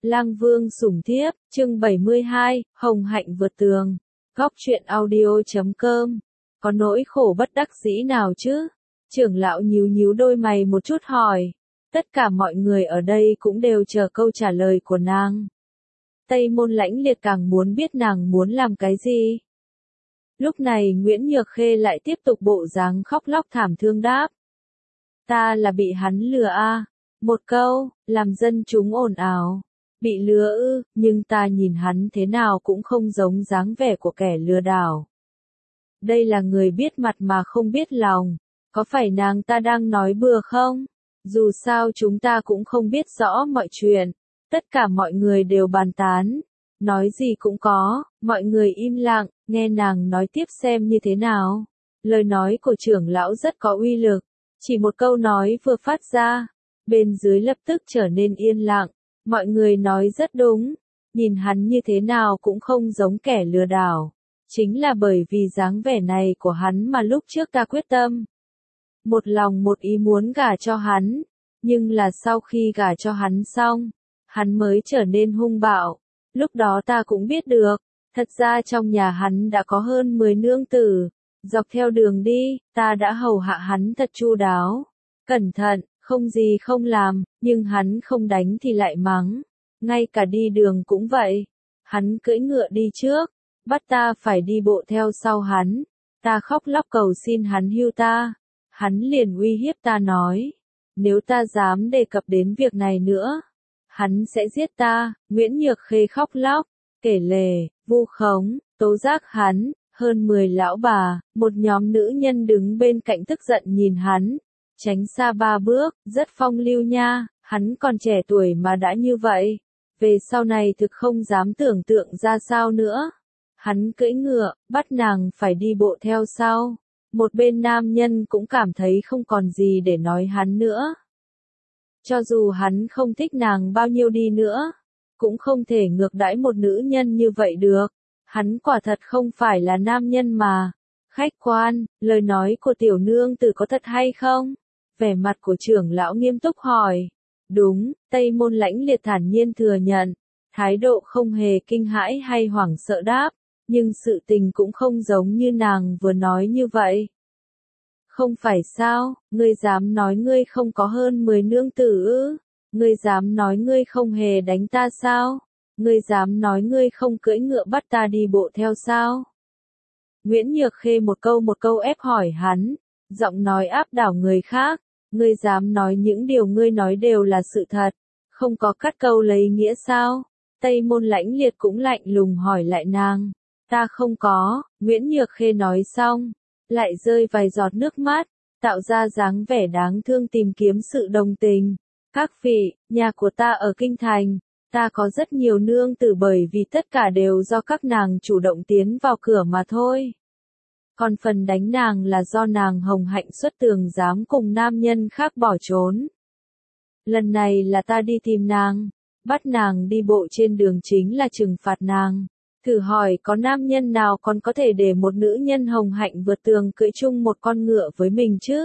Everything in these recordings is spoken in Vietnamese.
Lang Vương sủng thiếp, chương 72, Hồng hạnh vượt tường. Góc truyện audio.com. Có nỗi khổ bất đắc dĩ nào chứ? Trưởng lão nhíu nhíu đôi mày một chút hỏi. Tất cả mọi người ở đây cũng đều chờ câu trả lời của nàng. Tây Môn Lãnh Liệt càng muốn biết nàng muốn làm cái gì. Lúc này Nguyễn Nhược Khê lại tiếp tục bộ dáng khóc lóc thảm thương đáp. Ta là bị hắn lừa a. Một câu, làm dân chúng ồn ào. Bị lừa ư, nhưng ta nhìn hắn thế nào cũng không giống dáng vẻ của kẻ lừa đảo. Đây là người biết mặt mà không biết lòng, có phải nàng ta đang nói bừa không? Dù sao chúng ta cũng không biết rõ mọi chuyện, tất cả mọi người đều bàn tán, nói gì cũng có, mọi người im lặng, nghe nàng nói tiếp xem như thế nào. Lời nói của trưởng lão rất có uy lực, chỉ một câu nói vừa phát ra, bên dưới lập tức trở nên yên lặng. Mọi người nói rất đúng, nhìn hắn như thế nào cũng không giống kẻ lừa đảo. Chính là bởi vì dáng vẻ này của hắn mà lúc trước ta quyết tâm. Một lòng một ý muốn gả cho hắn, nhưng là sau khi gả cho hắn xong, hắn mới trở nên hung bạo. Lúc đó ta cũng biết được, thật ra trong nhà hắn đã có hơn 10 nương tử. Dọc theo đường đi, ta đã hầu hạ hắn thật chu đáo, cẩn thận. Không gì không làm, nhưng hắn không đánh thì lại mắng. Ngay cả đi đường cũng vậy. Hắn cưỡi ngựa đi trước, bắt ta phải đi bộ theo sau hắn. Ta khóc lóc cầu xin hắn hưu ta. Hắn liền uy hiếp ta nói. Nếu ta dám đề cập đến việc này nữa, hắn sẽ giết ta. Nguyễn Nhược Khê khóc lóc, kể lể, vu khống, tố giác hắn. Hơn 10 lão bà, một nhóm nữ nhân đứng bên cạnh tức giận nhìn hắn. Tránh xa 3 bước, rất phong lưu nha, hắn còn trẻ tuổi mà đã như vậy. Về sau này thực không dám tưởng tượng ra sao nữa. Hắn cưỡi ngựa, bắt nàng phải đi bộ theo sau. Một bên nam nhân cũng cảm thấy không còn gì để nói hắn nữa. Cho dù hắn không thích nàng bao nhiêu đi nữa, cũng không thể ngược đãi một nữ nhân như vậy được. Hắn quả thật không phải là nam nhân mà. Khách quan, lời nói của tiểu nương tử có thật hay không? Vẻ mặt của trưởng lão nghiêm túc hỏi. Đúng, Tây Môn Lãnh Liệt thản nhiên thừa nhận, thái độ không hề kinh hãi hay hoảng sợ đáp, nhưng sự tình cũng không giống như nàng vừa nói như vậy. Không phải sao, ngươi dám nói ngươi không có hơn 10 nương tử ư? Ngươi dám nói ngươi không hề đánh ta sao? Ngươi dám nói ngươi không cưỡi ngựa bắt ta đi bộ theo sao? Nguyễn Nhược Khê một câu ép hỏi hắn, giọng nói áp đảo người khác. Ngươi dám nói những điều ngươi nói đều là sự thật, không có cắt câu lấy nghĩa sao? Tây Môn Lãnh Liệt cũng lạnh lùng hỏi lại nàng. Ta không có, Nguyễn Nhược Khê nói xong, lại rơi vài giọt nước mắt, tạo ra dáng vẻ đáng thương tìm kiếm sự đồng tình. Các vị, nhà của ta ở Kinh Thành, ta có rất nhiều nương tử bởi vì tất cả đều do các nàng chủ động tiến vào cửa mà thôi. Còn phần đánh nàng là do nàng hồng hạnh xuất tường dám cùng nam nhân khác bỏ trốn. Lần này là ta đi tìm nàng, bắt nàng đi bộ trên đường chính là trừng phạt nàng. Thử hỏi có nam nhân nào còn có thể để một nữ nhân hồng hạnh vượt tường cưỡi chung một con ngựa với mình chứ?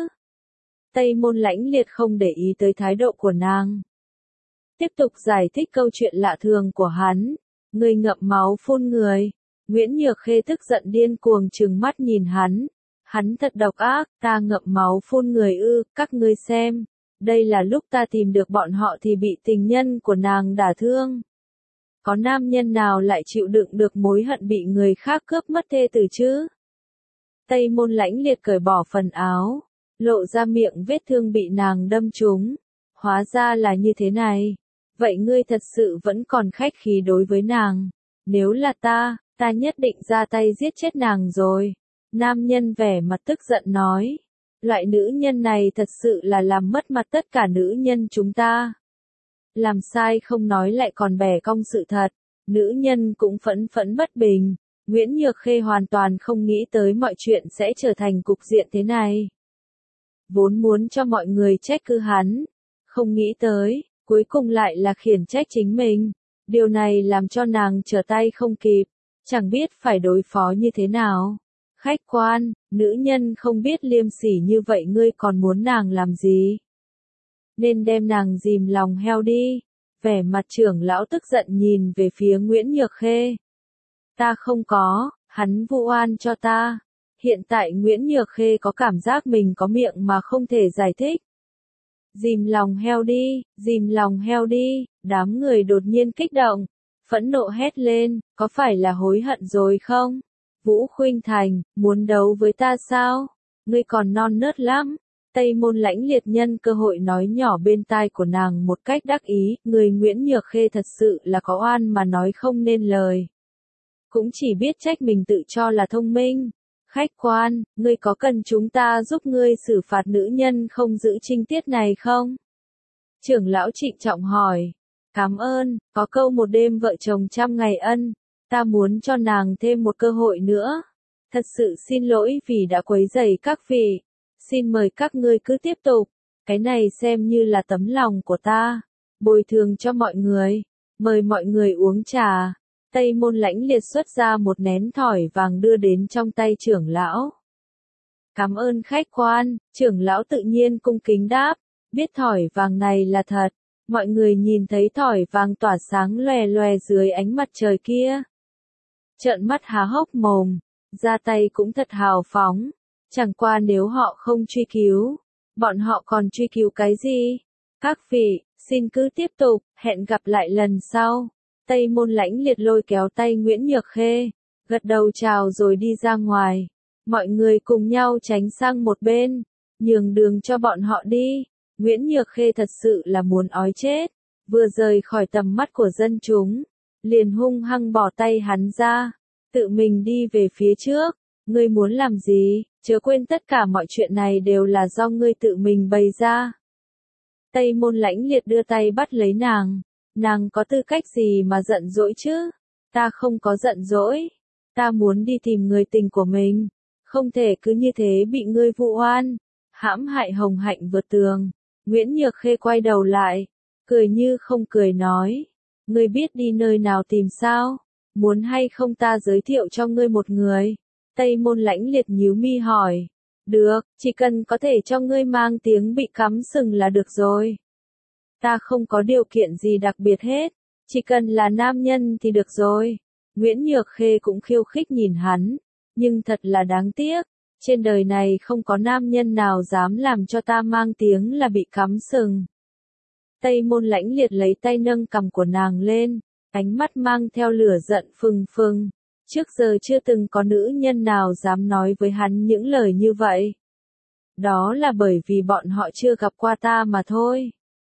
Tây Môn Lãnh Liệt không để ý tới thái độ của nàng. Tiếp tục giải thích câu chuyện lạ thường của hắn. Người ngậm máu phun người. Nguyễn Nhược Khê tức giận điên cuồng trừng mắt nhìn hắn. Hắn thật độc ác, ta ngậm máu phun người ư, các ngươi xem. Đây là lúc ta tìm được bọn họ thì bị tình nhân của nàng đả thương. Có nam nhân nào lại chịu đựng được mối hận bị người khác cướp mất thê tử chứ? Tây Môn Lãnh Liệt cởi bỏ phần áo, lộ ra miệng vết thương bị nàng đâm trúng. Hóa ra là như thế này. Vậy ngươi thật sự vẫn còn khách khí đối với nàng. Nếu là ta nhất định ra tay giết chết nàng rồi. Nam nhân vẻ mặt tức giận nói. Loại nữ nhân này thật sự là làm mất mặt tất cả nữ nhân chúng ta. Làm sai không nói lại còn bẻ cong sự thật. Nữ nhân cũng phẫn phẫn bất bình. Nguyễn Nhược Khê hoàn toàn không nghĩ tới mọi chuyện sẽ trở thành cục diện thế này. Vốn muốn cho mọi người trách cứ hắn. Không nghĩ tới, cuối cùng lại là khiển trách chính mình. Điều này làm cho nàng trở tay không kịp. Chẳng biết phải đối phó như thế nào. Khách quan, nữ nhân không biết liêm sỉ như vậy ngươi còn muốn nàng làm gì? Nên đem nàng dìm lòng heo đi. Vẻ mặt trưởng lão tức giận nhìn về phía Nguyễn Nhược Khê. Ta không có, hắn vu oan cho ta. Hiện tại Nguyễn Nhược Khê có cảm giác mình có miệng mà không thể giải thích. Dìm lòng heo đi, dìm lòng heo đi, đám người đột nhiên kích động, phẫn nộ hét lên, có phải là hối hận rồi không? Vũ Khuynh Thành, muốn đấu với ta sao? Ngươi còn non nớt lắm. Tây Môn Lãnh Liệt nhân cơ hội nói nhỏ bên tai của nàng một cách đắc ý, người Nguyễn Nhược Khê thật sự là có oan mà nói không nên lời. Cũng chỉ biết trách mình tự cho là thông minh. Khách quan, ngươi có cần chúng ta giúp ngươi xử phạt nữ nhân không giữ trinh tiết này không? Trưởng lão trịnh trọng hỏi. Cảm ơn, có câu một đêm vợ chồng trăm ngày ân, ta muốn cho nàng thêm một cơ hội nữa. Thật sự xin lỗi vì đã quấy rầy các vị. Xin mời các ngươi cứ tiếp tục, cái này xem như là tấm lòng của ta. Bồi thường cho mọi người, mời mọi người uống trà. Tây Môn Lãnh Liệt xuất ra một nén thỏi vàng đưa đến trong tay trưởng lão. Cảm ơn khách quan, trưởng lão tự nhiên cung kính đáp, biết thỏi vàng này là thật. Mọi người nhìn thấy thỏi vàng tỏa sáng lòe lòe dưới ánh mặt trời kia. Trợn mắt há hốc mồm, ra tay cũng thật hào phóng. Chẳng qua nếu họ không truy cứu, bọn họ còn truy cứu cái gì? Các vị, xin cứ tiếp tục, hẹn gặp lại lần sau. Tây Môn Lãnh Liệt lôi kéo tay Nguyễn Nhược Khê, gật đầu chào rồi đi ra ngoài. Mọi người cùng nhau tránh sang một bên, nhường đường cho bọn họ đi. Nguyễn Nhược Khê thật sự là muốn ói chết, vừa rời khỏi tầm mắt của dân chúng, liền hung hăng bỏ tay hắn ra, tự mình đi về phía trước. Ngươi muốn làm gì, chớ quên tất cả mọi chuyện này đều là do ngươi tự mình bày ra. Tây Môn Lãnh Liệt đưa tay bắt lấy nàng có tư cách gì mà giận dỗi chứ? Ta không có giận dỗi, ta muốn đi tìm người tình của mình, không thể cứ như thế bị ngươi vu oan, hãm hại Hồng Hạnh vượt tường. Nguyễn Nhược Khê quay đầu lại, cười như không cười nói, ngươi biết đi nơi nào tìm sao? Muốn hay không ta giới thiệu cho ngươi một người? Tây Môn Lãnh Liệt nhíu mi hỏi. Được, chỉ cần có thể cho ngươi mang tiếng bị cắm sừng là được rồi. Ta không có điều kiện gì đặc biệt hết, chỉ cần là nam nhân thì được rồi. Nguyễn Nhược Khê cũng khiêu khích nhìn hắn, nhưng thật là đáng tiếc, trên đời này không có nam nhân nào dám làm cho ta mang tiếng là bị cắm sừng. Tây Môn Lãnh Liệt lấy tay nâng cằm của nàng lên, ánh mắt mang theo lửa giận phừng phừng. Trước giờ chưa từng có nữ nhân nào dám nói với hắn những lời như vậy. Đó là bởi vì bọn họ chưa gặp qua ta mà thôi.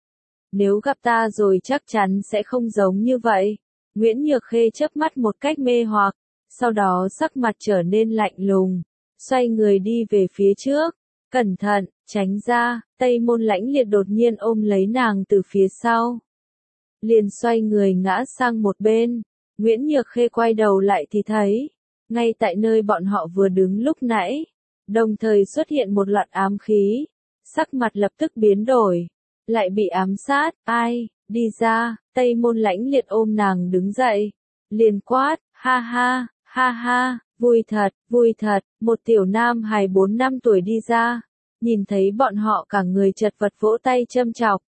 Nếu gặp ta rồi chắc chắn sẽ không giống như vậy. Nguyễn Nhược Khê chớp mắt một cách mê hoặc, sau đó sắc mặt trở nên lạnh lùng, xoay người đi về phía trước. Cẩn thận, tránh ra, Tây Môn Lãnh Liệt đột nhiên ôm lấy nàng từ phía sau. Liền xoay người ngã sang một bên. Nguyễn Nhược Khê quay đầu lại thì thấy, ngay tại nơi bọn họ vừa đứng lúc nãy, đồng thời xuất hiện một loạt ám khí, sắc mặt lập tức biến đổi, lại bị ám sát, ai, đi ra. Tây Môn Lãnh Liệt ôm nàng đứng dậy, liền quát, ha ha, vui thật, một tiểu nam hài 4 năm tuổi đi ra, nhìn thấy bọn họ cả người chật vật vỗ tay châm chọc.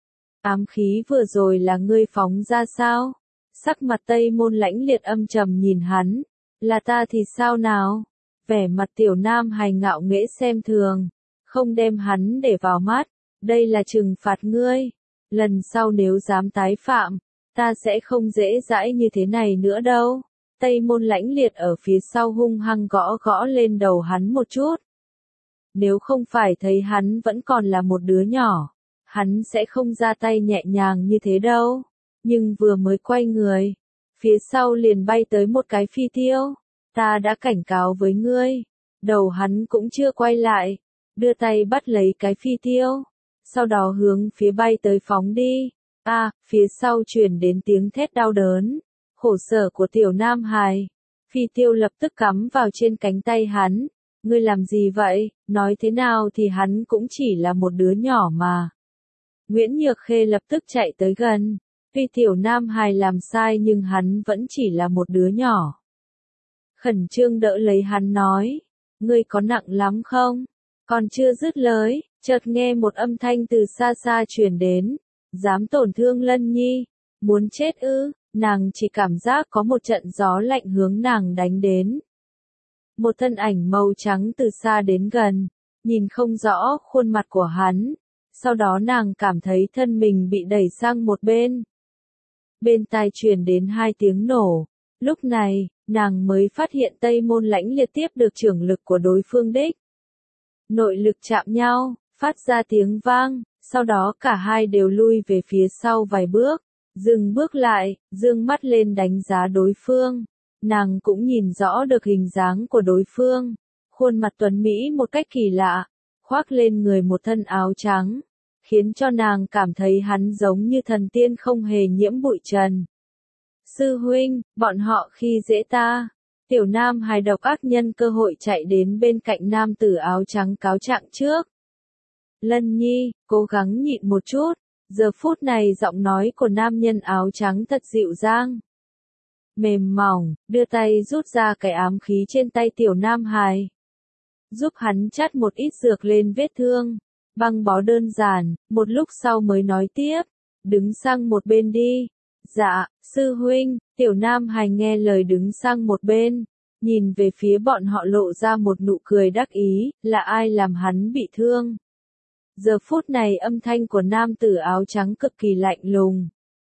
Ám khí vừa rồi là ngươi phóng ra sao? Sắc mặt Tây Môn Lãnh Liệt âm trầm nhìn hắn, là ta thì sao nào? Vẻ mặt tiểu nam hài ngạo nghễ xem thường, không đem hắn để vào mắt, đây là trừng phạt ngươi. Lần sau nếu dám tái phạm, ta sẽ không dễ dãi như thế này nữa đâu. Tây Môn Lãnh Liệt ở phía sau hung hăng gõ lên đầu hắn một chút. Nếu không phải thấy hắn vẫn còn là một đứa nhỏ, hắn sẽ không ra tay nhẹ nhàng như thế đâu. Nhưng vừa mới quay người, phía sau liền bay tới một cái phi tiêu. Ta đã cảnh cáo với ngươi. Đầu hắn cũng chưa quay lại, đưa tay bắt lấy cái phi tiêu, sau đó hướng phía bay tới phóng đi. Phía sau truyền đến tiếng thét đau đớn, khổ sở của tiểu nam hài. Phi tiêu lập tức cắm vào trên cánh tay hắn. Ngươi làm gì vậy? Nói thế nào thì hắn cũng chỉ là một đứa nhỏ mà. Nguyễn Nhược Khê lập tức chạy tới gần. Tuy tiểu nam hài làm sai nhưng hắn vẫn chỉ là một đứa nhỏ. Khẩn trương đỡ lấy hắn nói, ngươi có nặng lắm không? Còn chưa dứt lời, chợt nghe một âm thanh từ xa xa truyền đến, dám tổn thương Lân Nhi, muốn chết ư, nàng chỉ cảm giác có một trận gió lạnh hướng nàng đánh đến. Một thân ảnh màu trắng từ xa đến gần, nhìn không rõ khuôn mặt của hắn, sau đó nàng cảm thấy thân mình bị đẩy sang một bên. Bên tai truyền đến 2 tiếng nổ, lúc này, nàng mới phát hiện Tây Môn Lãnh Liệt tiếp được trưởng lực của đối phương đích. Nội lực chạm nhau, phát ra tiếng vang, sau đó cả hai đều lui về phía sau vài bước, dừng bước lại, dương mắt lên đánh giá đối phương. Nàng cũng nhìn rõ được hình dáng của đối phương, khuôn mặt tuấn mỹ một cách kỳ lạ, khoác lên người một thân áo trắng, khiến cho nàng cảm thấy hắn giống như thần tiên không hề nhiễm bụi trần. Sư huynh, bọn họ khi dễ ta. Tiểu nam hài độc ác nhân cơ hội chạy đến bên cạnh nam tử áo trắng cáo trạng trước. Lân Nhi, cố gắng nhịn một chút, giờ phút này giọng nói của nam nhân áo trắng thật dịu dàng. Mềm mỏng, đưa tay rút ra cái ám khí trên tay tiểu nam hài. Giúp hắn chắt một ít dược lên vết thương, băng bó đơn giản, một lúc sau mới nói tiếp, đứng sang một bên đi. Dạ, sư huynh, tiểu nam hài nghe lời đứng sang một bên, nhìn về phía bọn họ lộ ra một nụ cười đắc ý, là ai làm hắn bị thương. Giờ phút này âm thanh của nam tử áo trắng cực kỳ lạnh lùng.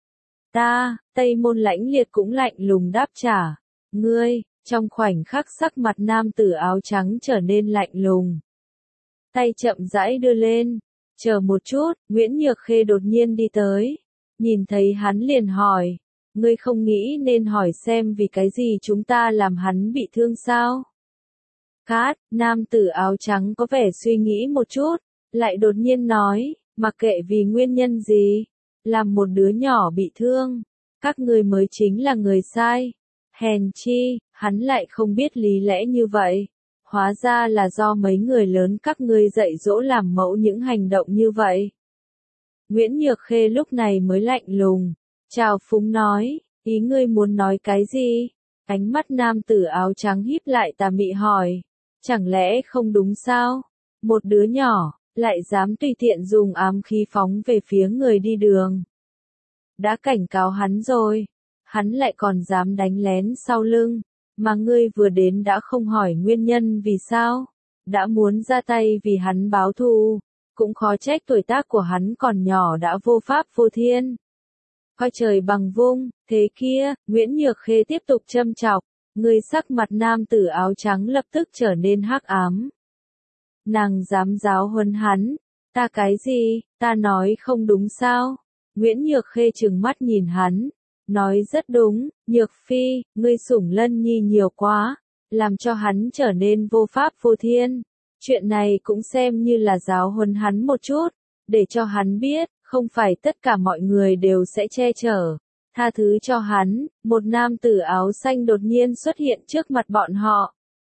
Ta, Tây Môn Lãnh Liệt cũng lạnh lùng đáp trả. Ngươi, trong khoảnh khắc sắc mặt nam tử áo trắng trở nên lạnh lùng. Tay chậm rãi đưa lên. Chờ một chút, Nguyễn Nhược Khê đột nhiên đi tới. Nhìn thấy hắn liền hỏi. Ngươi không nghĩ nên hỏi xem vì cái gì chúng ta làm hắn bị thương sao? Cát, nam tử áo trắng có vẻ suy nghĩ một chút, lại đột nhiên nói, mặc kệ vì nguyên nhân gì, làm một đứa nhỏ bị thương, các ngươi mới chính là người sai. Hèn chi, hắn lại không biết lý lẽ như vậy. Hóa ra là do mấy người lớn các ngươi dạy dỗ làm mẫu những hành động như vậy. Nguyễn Nhược Khê lúc này mới lạnh lùng, chào phúng nói, ý ngươi muốn nói cái gì? Ánh mắt nam tử áo trắng híp lại tà mị hỏi, chẳng lẽ không đúng sao? Một đứa nhỏ, lại dám tùy tiện dùng ám khí phóng về phía người đi đường. Đã cảnh cáo hắn rồi, hắn lại còn dám đánh lén sau lưng, mà ngươi vừa đến đã không hỏi nguyên nhân vì sao, đã muốn ra tay vì hắn báo thù, cũng khó trách tuổi tác của hắn còn nhỏ đã vô pháp vô thiên. Coi trời bằng vung, thế kia, Nguyễn Nhược Khê tiếp tục châm chọc, người sắc mặt nam tử áo trắng lập tức trở nên hắc ám. Nàng dám giáo huấn hắn, ta cái gì, ta nói không đúng sao? Nguyễn Nhược Khê trừng mắt nhìn hắn, nói rất đúng, Nhược Phi, ngươi sủng Lân Nhi nhiều quá, làm cho hắn trở nên vô pháp vô thiên. Chuyện này cũng xem như là giáo huấn hắn một chút, để cho hắn biết, không phải tất cả mọi người đều sẽ che chở, tha thứ cho hắn. Một nam tử áo xanh đột nhiên xuất hiện trước mặt bọn họ.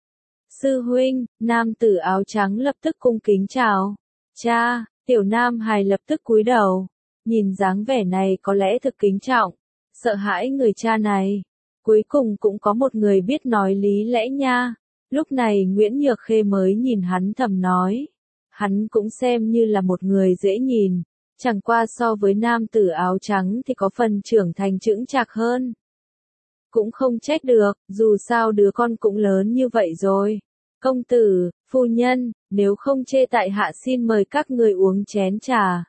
Sư huynh, nam tử áo trắng lập tức cung kính chào. Cha, tiểu nam hài lập tức cúi đầu, nhìn dáng vẻ này có lẽ thực kính trọng, sợ hãi người cha này. Cuối cùng cũng có một người biết nói lý lẽ nha. Lúc này Nguyễn Nhược Khê mới nhìn hắn thầm nói. Hắn cũng xem như là một người dễ nhìn, chẳng qua so với nam tử áo trắng thì có phần trưởng thành chững chạc hơn. Cũng không trách được, dù sao đứa con cũng lớn như vậy rồi. Công tử, phu nhân, nếu không chê tại hạ xin mời các người uống chén trà.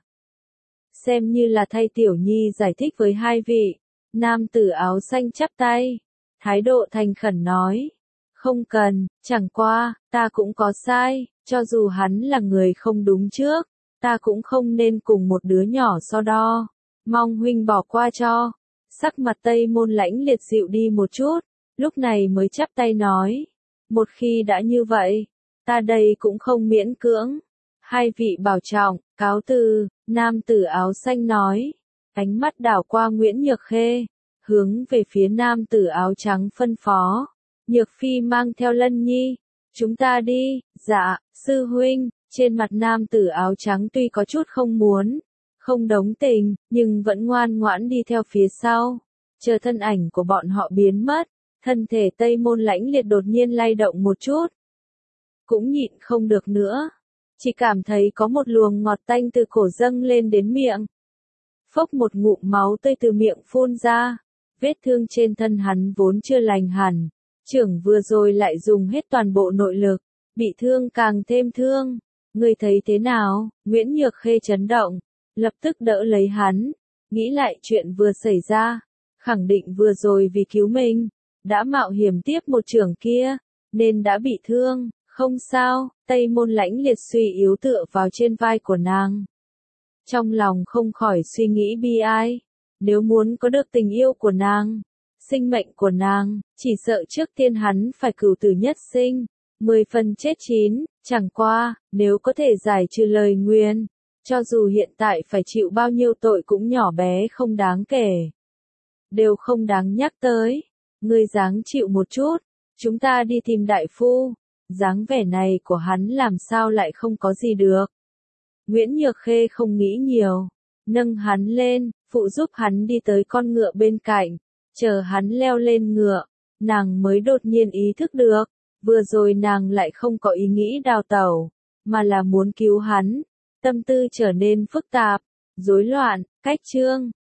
Xem như là thay tiểu nhi giải thích với hai vị. Nam tử áo xanh chắp tay, thái độ thành khẩn nói. Không cần, chẳng qua, ta cũng có sai, cho dù hắn là người không đúng trước, ta cũng không nên cùng một đứa nhỏ so đo. Mong huynh bỏ qua cho. Sắc mặt Tây Môn Lãnh Liệt dịu đi một chút, lúc này mới chắp tay nói. Một khi đã như vậy, ta đây cũng không miễn cưỡng. Hai vị bảo trọng, cáo từ, nam tử áo xanh nói. Ánh mắt đảo qua Nguyễn Nhược Khê, hướng về phía nam tử áo trắng phân phó. Nhược Phi mang theo Lân Nhi, chúng ta đi. Dạ, sư huynh. Trên mặt nam tử áo trắng tuy có chút không muốn, không đống tình, nhưng vẫn ngoan ngoãn đi theo phía sau. Chờ thân ảnh của bọn họ biến mất, thân thể Tây Môn Lãnh Liệt đột nhiên lay động một chút. Cũng nhịn không được nữa, chỉ cảm thấy có một luồng ngọt tanh từ cổ dâng lên đến miệng. Phốc một ngụm máu tươi từ miệng phun ra. Vết thương trên thân hắn vốn chưa lành hẳn. Trưởng vừa rồi lại dùng hết toàn bộ nội lực. Bị thương càng thêm thương. Ngươi thấy thế nào? Nguyễn Nhược Khê chấn động. Lập tức đỡ lấy hắn. Nghĩ lại chuyện vừa xảy ra. Khẳng định vừa rồi vì cứu mình. Đã mạo hiểm tiếp một trưởng kia. Nên đã bị thương. Không sao. Tây Môn Lãnh Liệt suy yếu tựa vào trên vai của nàng. Trong lòng không khỏi suy nghĩ bi ai. Nếu muốn có được tình yêu của nàng, sinh mệnh của nàng, chỉ sợ trước tiên hắn phải cửu tử nhất sinh, 10 phần chết 9, chẳng qua, nếu có thể giải trừ lời nguyền, cho dù hiện tại phải chịu bao nhiêu tội cũng nhỏ bé không đáng kể. Đều không đáng nhắc tới, ngươi dáng chịu một chút, chúng ta đi tìm đại phu, dáng vẻ này của hắn làm sao lại không có gì được. Nguyễn Nhược Khê không nghĩ nhiều, nâng hắn lên, phụ giúp hắn đi tới con ngựa bên cạnh, chờ hắn leo lên ngựa, nàng mới đột nhiên ý thức được, vừa rồi nàng lại không có ý nghĩ đào tẩu, mà là muốn cứu hắn, tâm tư trở nên phức tạp, rối loạn, cách chương.